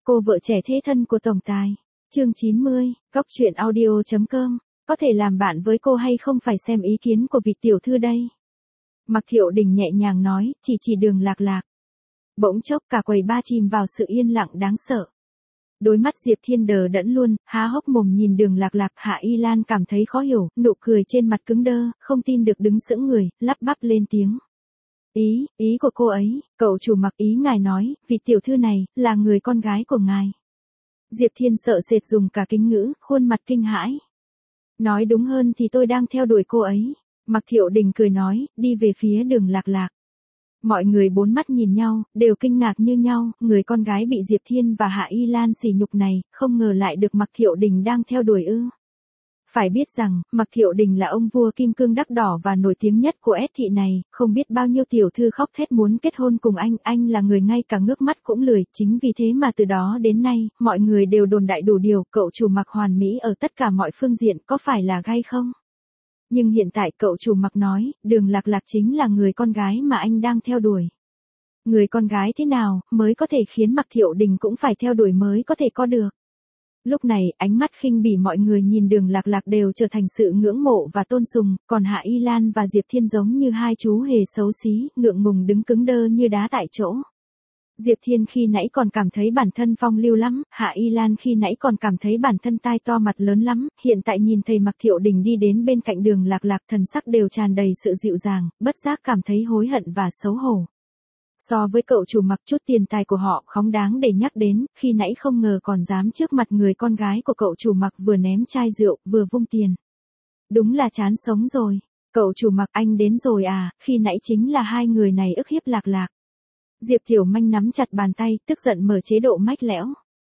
Cô vợ trẻ thế thân của tổng tài. Chương 90, Cóc truyện audio.com. Có thể làm bạn với cô hay không phải xem ý kiến của vị tiểu thư đây. Mạc Thiệu Đình nhẹ nhàng nói, chỉ Đường Lạc Lạc. Bỗng chốc cả quầy ba chìm vào sự yên lặng đáng sợ. Đôi mắt Diệp Thiên đờ đẫn luôn, há hốc mồm nhìn Đường Lạc Lạc. Hạ Y Lan cảm thấy khó hiểu, nụ cười trên mặt cứng đơ, không tin được đứng sững người, lắp bắp lên tiếng. Ý của cô ấy, cậu chủ Mạc, ý ngài nói, vị tiểu thư này, là người con gái của ngài. Diệp Thiên sợ sệt dùng cả kính ngữ, khuôn mặt kinh hãi. Nói đúng hơn thì tôi đang theo đuổi cô ấy. Mạc Thiệu Đình cười nói, đi về phía Đường Lạc Lạc. Mọi người bốn mắt nhìn nhau, đều kinh ngạc như nhau, người con gái bị Diệp Thiên và Hạ Y Lan sỉ nhục này, không ngờ lại được Mạc Thiệu Đình đang theo đuổi ư. Phải biết rằng, Mạc Thiệu Đình là ông vua kim cương đắc đỏ và nổi tiếng nhất của S thị này, không biết bao nhiêu tiểu thư khóc thét muốn kết hôn cùng anh là người ngay cả ngước mắt cũng lười, chính vì thế mà từ đó đến nay, mọi người đều đồn đại đủ điều, cậu chủ Mạc hoàn mỹ ở tất cả mọi phương diện, có phải là gay không? Nhưng hiện tại cậu chủ Mạc nói, Đường Lạc Lạc chính là người con gái mà anh đang theo đuổi. Người con gái thế nào, mới có thể khiến Mạc Thiệu Đình cũng phải theo đuổi mới có thể có được. Lúc này, ánh mắt khinh bỉ mọi người nhìn Đường Lạc Lạc đều trở thành sự ngưỡng mộ và tôn sùng, còn Hạ Y Lan và Diệp Thiên giống như hai chú hề xấu xí, ngượng ngùng đứng cứng đơ như đá tại chỗ. Diệp Thiên khi nãy còn cảm thấy bản thân phong lưu lắm, Hạ Y Lan khi nãy còn cảm thấy bản thân tai to mặt lớn lắm, hiện tại nhìn thầy Mạc Thiệu Đình đi đến bên cạnh Đường Lạc Lạc, thần sắc đều tràn đầy sự dịu dàng, bất giác cảm thấy hối hận và xấu hổ. So với cậu chủ Mạc, chút tiền tài của họ không đáng để nhắc đến, khi nãy không ngờ còn dám trước mặt người con gái của cậu chủ Mạc vừa ném chai rượu, vừa vung tiền. Đúng là chán sống rồi. Cậu chủ Mạc, anh đến rồi à, khi nãy chính là hai người này ức hiếp Lạc Lạc. Diệp Thiểu Manh nắm chặt bàn tay, tức giận mở chế độ mách lẽo.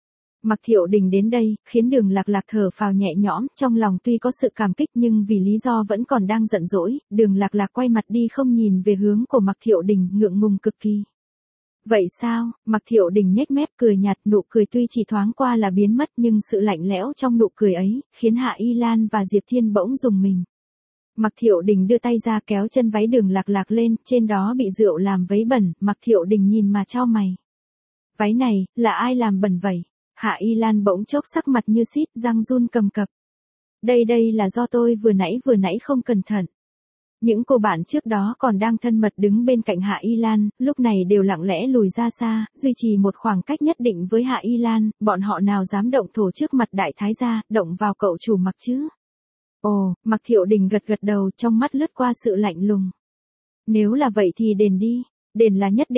Mạc Thiệu Đình đến đây, khiến Đường Lạc Lạc thở phào nhẹ nhõm, trong lòng tuy có sự cảm kích nhưng vì lý do vẫn còn đang giận dỗi, Đường Lạc Lạc quay mặt đi không nhìn về hướng của Mạc Thiệu Đình, ngượng ngùng cực kỳ. Vậy sao? Mạc Thiệu Đình nhếch mép cười nhạt, nụ cười tuy chỉ thoáng qua là biến mất nhưng sự lạnh lẽo trong nụ cười ấy, khiến Hạ Y Lan và Diệp Thiên bỗng rùng mình. Mạc Thiệu Đình đưa tay ra kéo chân váy Đường Lạc Lạc lên, trên đó bị rượu làm vấy bẩn, Mạc Thiệu Đình nhìn mà chau mày. Váy này, là ai làm bẩn vậy? Hạ Y Lan bỗng chốc sắc mặt như xít, răng run cầm cập. Đây là do tôi vừa nãy không cẩn thận. Những cô bạn trước đó còn đang thân mật đứng bên cạnh Hạ Y Lan, lúc này đều lặng lẽ lùi ra xa, duy trì một khoảng cách nhất định với Hạ Y Lan, bọn họ nào dám động thổ trước mặt đại thái gia, động vào cậu chủ Mạc chứ? Ồ, Mạc Thiệu Đình gật đầu, trong mắt lướt qua sự lạnh lùng. Nếu là vậy thì đền đi, đền là nhất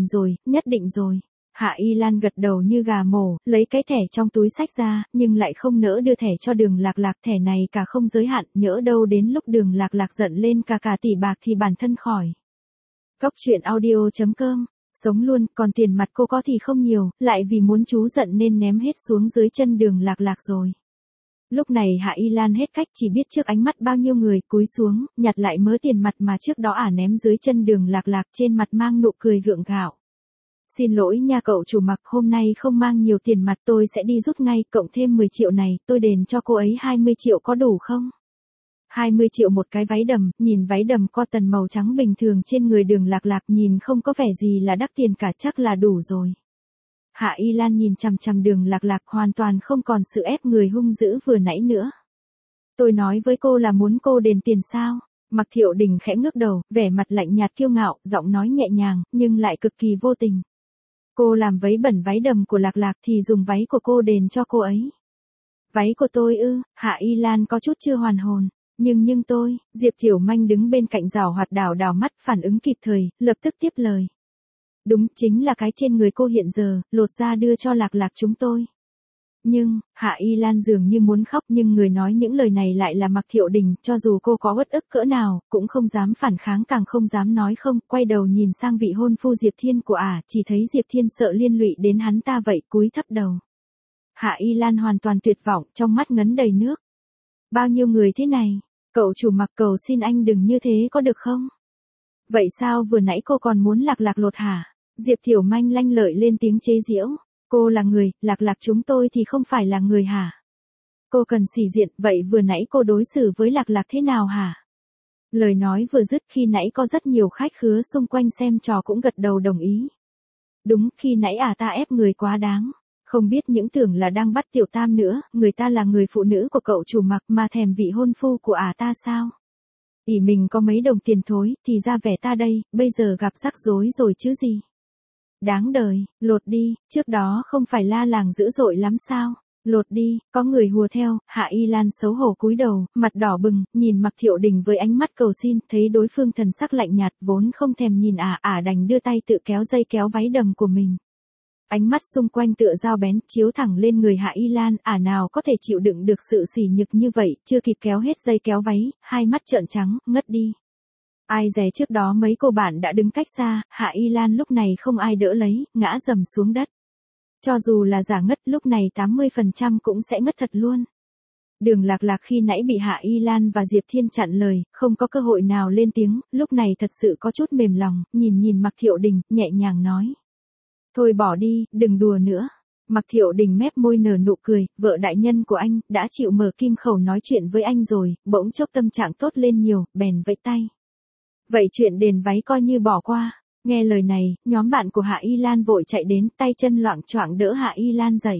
định rồi. Hạ Y Lan gật đầu như gà mổ, lấy cái thẻ trong túi xách ra, nhưng lại không nỡ đưa thẻ cho Đường Lạc Lạc, thẻ này cả không giới hạn, nhỡ đâu đến lúc Đường Lạc Lạc giận lên cả tỷ bạc thì bản thân khỏi. Cóc truyện audio.com, sống luôn, còn tiền mặt cô có thì không nhiều, lại vì muốn chú giận nên ném hết xuống dưới chân Đường Lạc Lạc rồi. Lúc này Hạ Y Lan hết cách, chỉ biết trước ánh mắt bao nhiêu người, cúi xuống, nhặt lại mớ tiền mặt mà trước đó ném dưới chân Đường Lạc Lạc, trên mặt mang nụ cười gượng gạo. Xin lỗi nha cậu chủ Mạc, hôm nay không mang nhiều tiền mặt, tôi sẽ đi rút ngay, cộng thêm 10 triệu này, tôi đền cho cô ấy 20 triệu có đủ không? 20 triệu một cái váy đầm, nhìn váy đầm cotton màu trắng bình thường trên người Đường Lạc Lạc nhìn không có vẻ gì là đắt tiền cả, chắc là đủ rồi. Hạ Y Lan nhìn chằm chằm Đường Lạc Lạc, hoàn toàn không còn sự ép người hung dữ vừa nãy nữa. Tôi nói với cô là muốn cô đền tiền sao? Mạc Thiệu Đình khẽ ngước đầu, vẻ mặt lạnh nhạt kiêu ngạo, giọng nói nhẹ nhàng, nhưng lại cực kỳ vô tình. Cô làm vấy bẩn váy đầm của Lạc Lạc thì dùng váy của cô đền cho cô ấy. Váy của tôi ư? Hạ Y Lan có chút chưa hoàn hồn. Nhưng tôi, Diệp Thiểu Manh đứng bên cạnh giảo hoạt đảo mắt, phản ứng kịp thời, lập tức tiếp lời. Đúng, chính là cái trên người cô hiện giờ, lột ra đưa cho Lạc Lạc chúng tôi. Nhưng, Hạ Y Lan dường như muốn khóc, nhưng người nói những lời này lại là Mạc Thiệu Đình, cho dù cô có uất ức cỡ nào, cũng không dám phản kháng, càng không dám nói không, quay đầu nhìn sang vị hôn phu Diệp Thiên của chỉ thấy Diệp Thiên sợ liên lụy đến hắn ta vậy, cúi thấp đầu. Hạ Y Lan hoàn toàn tuyệt vọng, trong mắt ngấn đầy nước. Bao nhiêu người thế này, cậu chủ Mạc, cầu xin anh đừng như thế có được không? Vậy sao vừa nãy cô còn muốn Lạc Lạc lột hả? Diệp Thiểu Manh lanh lợi lên tiếng chế giễu. Cô là người, Lạc Lạc chúng tôi thì không phải là người hả? Cô cần sĩ diện, vậy vừa nãy cô đối xử với Lạc Lạc thế nào hả? Lời nói vừa dứt, khi nãy có rất nhiều khách khứa xung quanh xem trò cũng gật đầu đồng ý. Đúng, khi nãy ta ép người quá đáng. Không biết những tưởng là đang bắt tiểu tam nữa, người ta là người phụ nữ của cậu chủ Mặc mà thèm vị hôn phu của ta sao? Ỷ mình có mấy đồng tiền thối, thì ra vẻ ta đây, bây giờ gặp rắc rối rồi chứ gì. Đáng đời, lột đi, trước đó không phải la làng dữ dội lắm sao? Lột đi, có người hùa theo, Hạ Y Lan xấu hổ cúi đầu, mặt đỏ bừng, nhìn Mạc Thiệu Đình với ánh mắt cầu xin, thấy đối phương thần sắc lạnh nhạt, vốn không thèm nhìn đành đưa tay tự kéo dây kéo váy đầm của mình. Ánh mắt xung quanh tựa dao bén, chiếu thẳng lên người Hạ Y Lan, nào có thể chịu đựng được sự sỉ nhục như vậy, chưa kịp kéo hết dây kéo váy, hai mắt trợn trắng, ngất đi. Ai dè trước đó mấy cô bạn đã đứng cách xa, Hạ Y Lan lúc này không ai đỡ lấy, ngã rầm xuống đất. Cho dù là giả ngất lúc này 80% cũng sẽ ngất thật luôn. Đường Lạc Lạc khi nãy bị Hạ Y Lan và Diệp Thiên chặn lời, không có cơ hội nào lên tiếng, lúc này thật sự có chút mềm lòng, nhìn Mạc Thiệu Đình, nhẹ nhàng nói. Thôi bỏ đi, đừng đùa nữa. Mạc Thiệu Đình mép môi nở nụ cười, vợ đại nhân của anh, đã chịu mở kim khẩu nói chuyện với anh rồi, bỗng chốc tâm trạng tốt lên nhiều, bèn vẫy tay. Vậy chuyện đền váy coi như bỏ qua. Nghe lời này, nhóm bạn của Hạ Y Lan vội chạy đến, tay chân loạng choạng đỡ Hạ Y Lan dậy.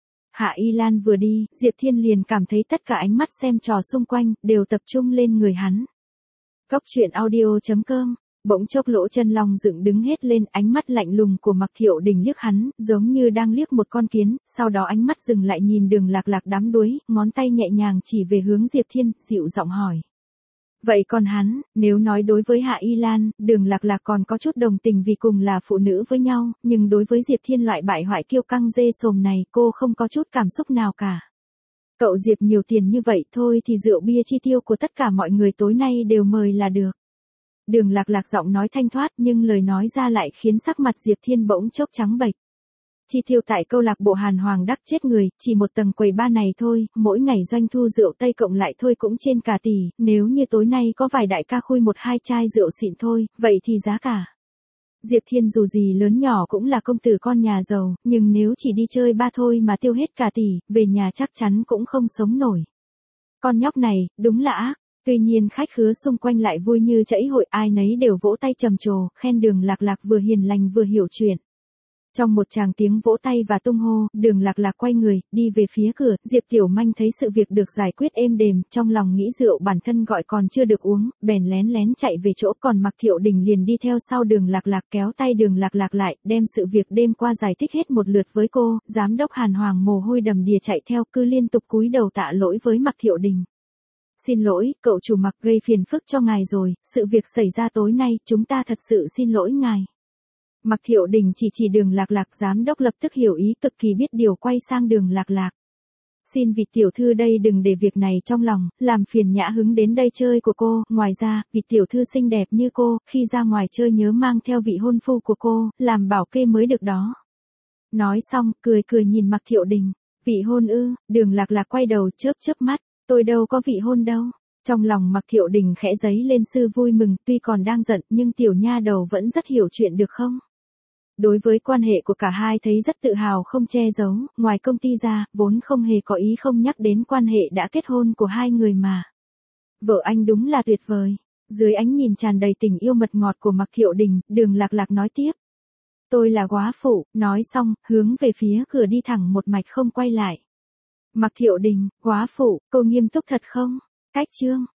Hạ Y Lan vừa đi, Diệp Thiên liền cảm thấy tất cả ánh mắt xem trò xung quanh, đều tập trung lên người hắn. Cốc truyện audio.com. Bỗng chốc lỗ chân long dựng đứng hết lên, ánh mắt lạnh lùng của Mạc Thiệu Đình liếc hắn, giống như đang liếc một con kiến, sau đó ánh mắt dừng lại nhìn Đường Lạc Lạc đắm đuối, ngón tay nhẹ nhàng chỉ về hướng Diệp Thiên, dịu giọng hỏi. Vậy còn hắn, nếu nói đối với Hạ Y Lan, Đường Lạc Lạc còn có chút đồng tình vì cùng là phụ nữ với nhau, nhưng đối với Diệp Thiên loại bại hoại kiêu căng dê sồm này, cô không có chút cảm xúc nào cả. Cậu Diệp nhiều tiền như vậy thôi thì rượu bia chi tiêu của tất cả mọi người tối nay đều mời là được. Đường Lạc Lạc giọng nói thanh thoát nhưng lời nói ra lại khiến sắc mặt Diệp Thiên bỗng chốc trắng bệch. Chi tiêu tại câu lạc bộ Hàn Hoàng đắc chết người, chỉ một tầng quầy bar này thôi, mỗi ngày doanh thu rượu Tây cộng lại thôi cũng trên cả tỷ, nếu như tối nay có vài đại ca khui 1-2 chai rượu xịn thôi, vậy thì giá cả. Diệp Thiên dù gì lớn nhỏ cũng là công tử con nhà giàu, nhưng nếu chỉ đi chơi ba thôi mà tiêu hết cả tỷ, về nhà chắc chắn cũng không sống nổi. Con nhóc này, đúng là ác. Tuy nhiên khách khứa xung quanh lại vui như chẫy hội, ai nấy đều vỗ tay trầm trồ, khen Đường Lạc Lạc vừa hiền lành vừa hiểu chuyện. Trong một tràng tiếng vỗ tay và tung hô, Đường Lạc Lạc quay người, đi về phía cửa, Diệp Tiểu Manh thấy sự việc được giải quyết êm đềm, trong lòng nghĩ rượu bản thân gọi còn chưa được uống, bèn lén lén chạy về chỗ, còn Mạc Thiệu Đình liền đi theo sau Đường Lạc Lạc kéo tay Đường Lạc Lạc lại, đem sự việc đêm qua giải thích hết một lượt với cô, giám đốc Hàn Hoàng mồ hôi đầm đìa chạy theo, cứ liên tục cúi đầu tạ lỗi với Mạc Thiệu Đình. Xin lỗi, cậu chủ Mạc gây phiền phức cho ngài rồi, sự việc xảy ra tối nay, chúng ta thật sự xin lỗi ngài. Mạc Thiệu Đình chỉ Đường Lạc Lạc, giám đốc lập tức hiểu ý, cực kỳ biết điều, quay sang Đường Lạc Lạc. Xin vị tiểu thư đây đừng để việc này trong lòng, làm phiền nhã hứng đến đây chơi của cô, ngoài ra, vị tiểu thư xinh đẹp như cô, khi ra ngoài chơi nhớ mang theo vị hôn phu của cô, làm bảo kê mới được đó. Nói xong, cười nhìn Mạc Thiệu Đình, vị hôn ư? Đường Lạc Lạc quay đầu chớp mắt, tôi đâu có vị hôn đâu. Trong lòng Mạc Thiệu Đình khẽ giấy lên sự vui mừng, tuy còn đang giận nhưng tiểu nha đầu vẫn rất hiểu chuyện được không? Đối với quan hệ của cả hai thấy rất tự hào không che giấu, ngoài công ty ra, vốn không hề có ý không nhắc đến quan hệ đã kết hôn của hai người mà. Vợ anh đúng là tuyệt vời. Dưới ánh nhìn tràn đầy tình yêu mật ngọt của Mạc Thiệu Đình, Đường Lạc Lạc nói tiếp. Tôi là góa phụ, nói xong, hướng về phía cửa đi thẳng một mạch không quay lại. Mạc Thiệu Đình, góa phụ, cô nghiêm túc thật không? Cách chương.